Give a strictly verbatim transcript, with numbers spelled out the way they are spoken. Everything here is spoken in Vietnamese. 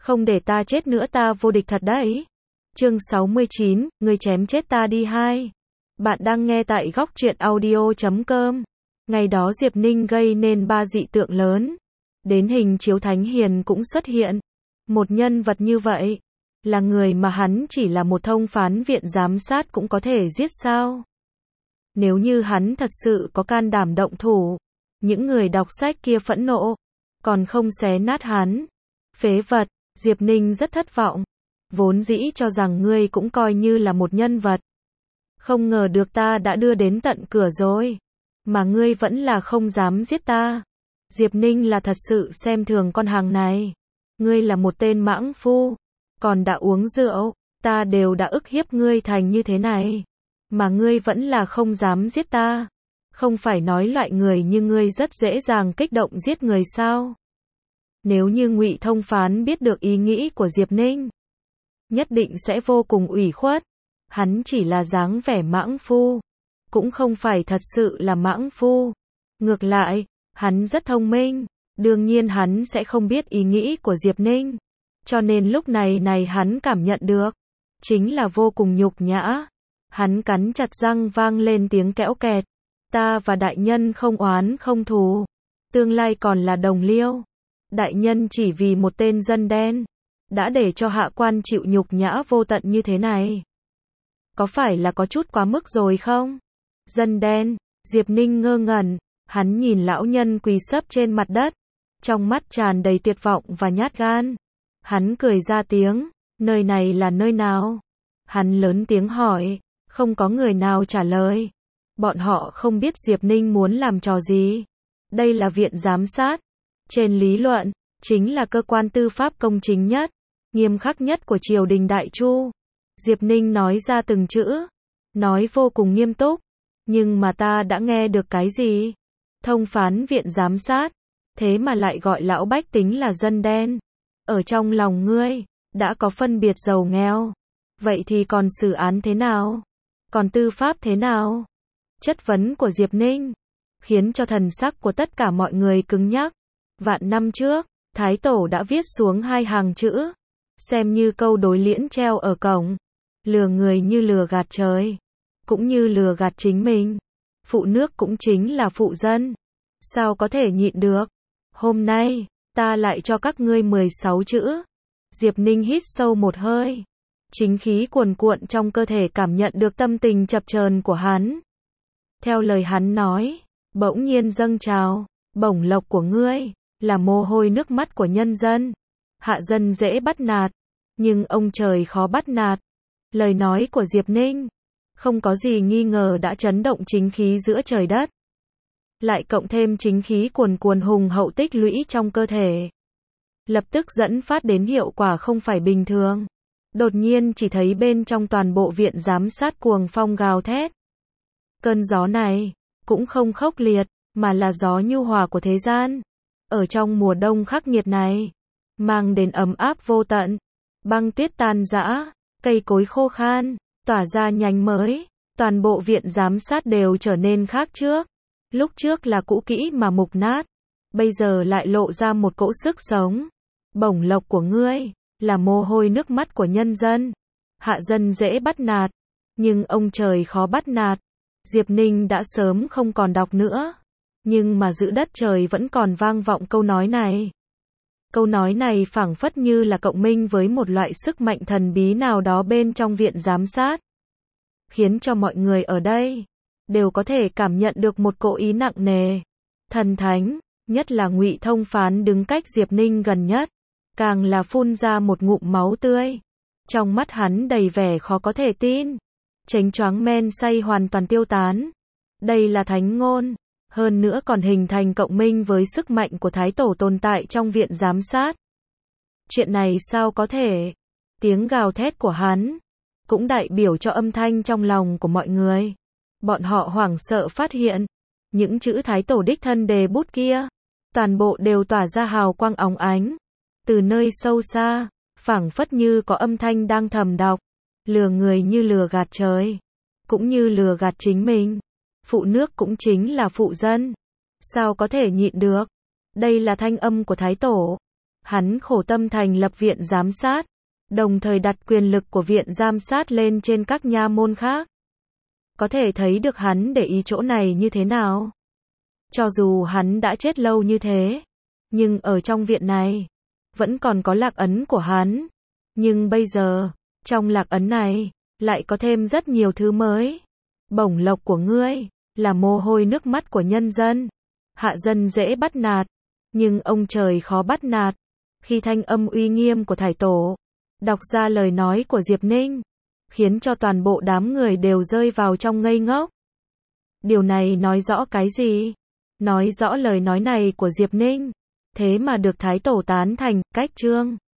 Không để ta chết nữa ta vô địch thật đấy. Chương sáu mươi chín, ngươi chém chết ta đi hai. Bạn đang nghe tại góc truyện audio chấm com. Ngày đó Diệp Ninh gây nên ba dị tượng lớn. Đến hình chiếu Thánh Hiền cũng xuất hiện. Một nhân vật như vậy, là người mà hắn chỉ là một thông phán viện giám sát cũng có thể giết sao? Nếu như hắn thật sự có can đảm động thủ, những người đọc sách kia phẫn nộ, còn không xé nát hắn. Phế vật, Diệp Ninh rất thất vọng. Vốn dĩ cho rằng ngươi cũng coi như là một nhân vật. Không ngờ được ta đã đưa đến tận cửa rồi. Mà ngươi vẫn là không dám giết ta. Diệp Ninh là thật sự xem thường con hàng này. Ngươi là một tên mãng phu. Còn đã uống rượu, ta đều đã ức hiếp ngươi thành như thế này. Mà ngươi vẫn là không dám giết ta. Không phải nói loại người như ngươi rất dễ dàng kích động giết người sao? Nếu như Ngụy Thông Phán biết được ý nghĩ của Diệp Ninh, nhất định sẽ vô cùng ủy khuất. Hắn chỉ là dáng vẻ mãng phu, cũng không phải thật sự là mãng phu. Ngược lại, hắn rất thông minh, đương nhiên hắn sẽ không biết ý nghĩ của Diệp Ninh. Cho nên lúc này này hắn cảm nhận được, chính là vô cùng nhục nhã. Hắn cắn chặt răng vang lên tiếng kẽo kẹt. Ta và đại nhân không oán không thù, tương lai còn là đồng liêu. Đại nhân chỉ vì một tên dân đen, đã để cho hạ quan chịu nhục nhã vô tận như thế này. Có phải là có chút quá mức rồi không? Dân đen, Diệp Ninh ngơ ngẩn, hắn nhìn lão nhân quỳ sấp trên mặt đất, trong mắt tràn đầy tuyệt vọng và nhát gan. Hắn cười ra tiếng, nơi này là nơi nào? Hắn lớn tiếng hỏi, không có người nào trả lời. Bọn họ không biết Diệp Ninh muốn làm trò gì. Đây là viện giám sát. Trên lý luận, chính là cơ quan tư pháp công chính nhất, nghiêm khắc nhất của triều đình Đại Chu. Diệp Ninh nói ra từng chữ, nói vô cùng nghiêm túc. Nhưng mà ta đã nghe được cái gì? Thông phán viện giám sát, thế mà lại gọi lão bách tính là dân đen. Ở trong lòng ngươi, đã có phân biệt giàu nghèo. Vậy thì còn xử án thế nào? Còn tư pháp thế nào? Chất vấn của Diệp Ninh khiến cho thần sắc của tất cả mọi người cứng nhắc. Vạn năm trước, Thái Tổ đã viết xuống hai hàng chữ, xem như câu đối liễn treo ở cổng. Lừa người như lừa gạt trời, cũng như lừa gạt chính mình. Phụ nước cũng chính là phụ dân. Sao có thể nhịn được? Hôm nay, ta lại cho các ngươi mười sáu chữ. Diệp Ninh hít sâu một hơi. Chính khí cuồn cuộn trong cơ thể cảm nhận được tâm tình chập chờn của hắn. Theo lời hắn nói, bỗng nhiên dâng trào, bổng lộc của ngươi, là mồ hôi nước mắt của nhân dân. Hạ dân dễ bắt nạt, nhưng ông trời khó bắt nạt. Lời nói của Diệp Ninh, không có gì nghi ngờ đã chấn động chính khí giữa trời đất. Lại cộng thêm chính khí cuồn cuồn hùng hậu tích lũy trong cơ thể. Lập tức dẫn phát đến hiệu quả không phải bình thường. Đột nhiên chỉ thấy bên trong toàn bộ viện giám sát cuồng phong gào thét. Cơn gió này, cũng không khốc liệt, mà là gió nhu hòa của thế gian. Ở trong mùa đông khắc nghiệt này, mang đến ấm áp vô tận. Băng tuyết tan rã, cây cối khô khan, tỏa ra nhánh mới. Toàn bộ viện giám sát đều trở nên khác trước. Lúc trước là cũ kỹ mà mục nát, bây giờ lại lộ ra một cỗ sức sống. Bổng lộc của ngươi, là mồ hôi nước mắt của nhân dân. Hạ dân dễ bắt nạt, nhưng ông trời khó bắt nạt. Diệp Ninh đã sớm không còn đọc nữa. Nhưng mà giữa đất trời vẫn còn vang vọng câu nói này. Câu nói này phảng phất như là cộng minh với một loại sức mạnh thần bí nào đó bên trong viện giám sát. Khiến cho mọi người ở đây đều có thể cảm nhận được một cỗ ý nặng nề. Thần thánh, nhất là Ngụy Thông Phán đứng cách Diệp Ninh gần nhất, càng là phun ra một ngụm máu tươi. Trong mắt hắn đầy vẻ khó có thể tin. Chánh choáng men say hoàn toàn tiêu tán. Đây là thánh ngôn, hơn nữa còn hình thành cộng minh với sức mạnh của Thái Tổ tồn tại trong viện giám sát. Chuyện này sao có thể? Tiếng gào thét của hắn cũng đại biểu cho âm thanh trong lòng của mọi người. Bọn họ hoảng sợ phát hiện, những chữ Thái Tổ đích thân đề bút kia, toàn bộ đều tỏa ra hào quang óng ánh. Từ nơi sâu xa, phảng phất như có âm thanh đang thầm đọc. Lừa người như lừa gạt trời, cũng như lừa gạt chính mình. Phụ nước cũng chính là phụ dân. Sao có thể nhịn được? Đây là thanh âm của Thái Tổ. Hắn khổ tâm thành lập viện giám sát, đồng thời đặt quyền lực của viện giám sát lên trên các nha môn khác. Có thể thấy được hắn để ý chỗ này như thế nào. Cho dù hắn đã chết lâu như thế, nhưng ở trong viện này, vẫn còn có lạc ấn của hắn. Nhưng bây giờ, trong lạc ấn này, lại có thêm rất nhiều thứ mới. Bổng lộc của ngươi, là mồ hôi nước mắt của nhân dân. Hạ dân dễ bắt nạt, nhưng ông trời khó bắt nạt. Khi thanh âm uy nghiêm của Thải Tổ đọc ra lời nói của Diệp Ninh, khiến cho toàn bộ đám người đều rơi vào trong ngây ngốc. Điều này nói rõ cái gì? Nói rõ lời nói này của Diệp Ninh, thế mà được Thái Tổ tán thành, cách chương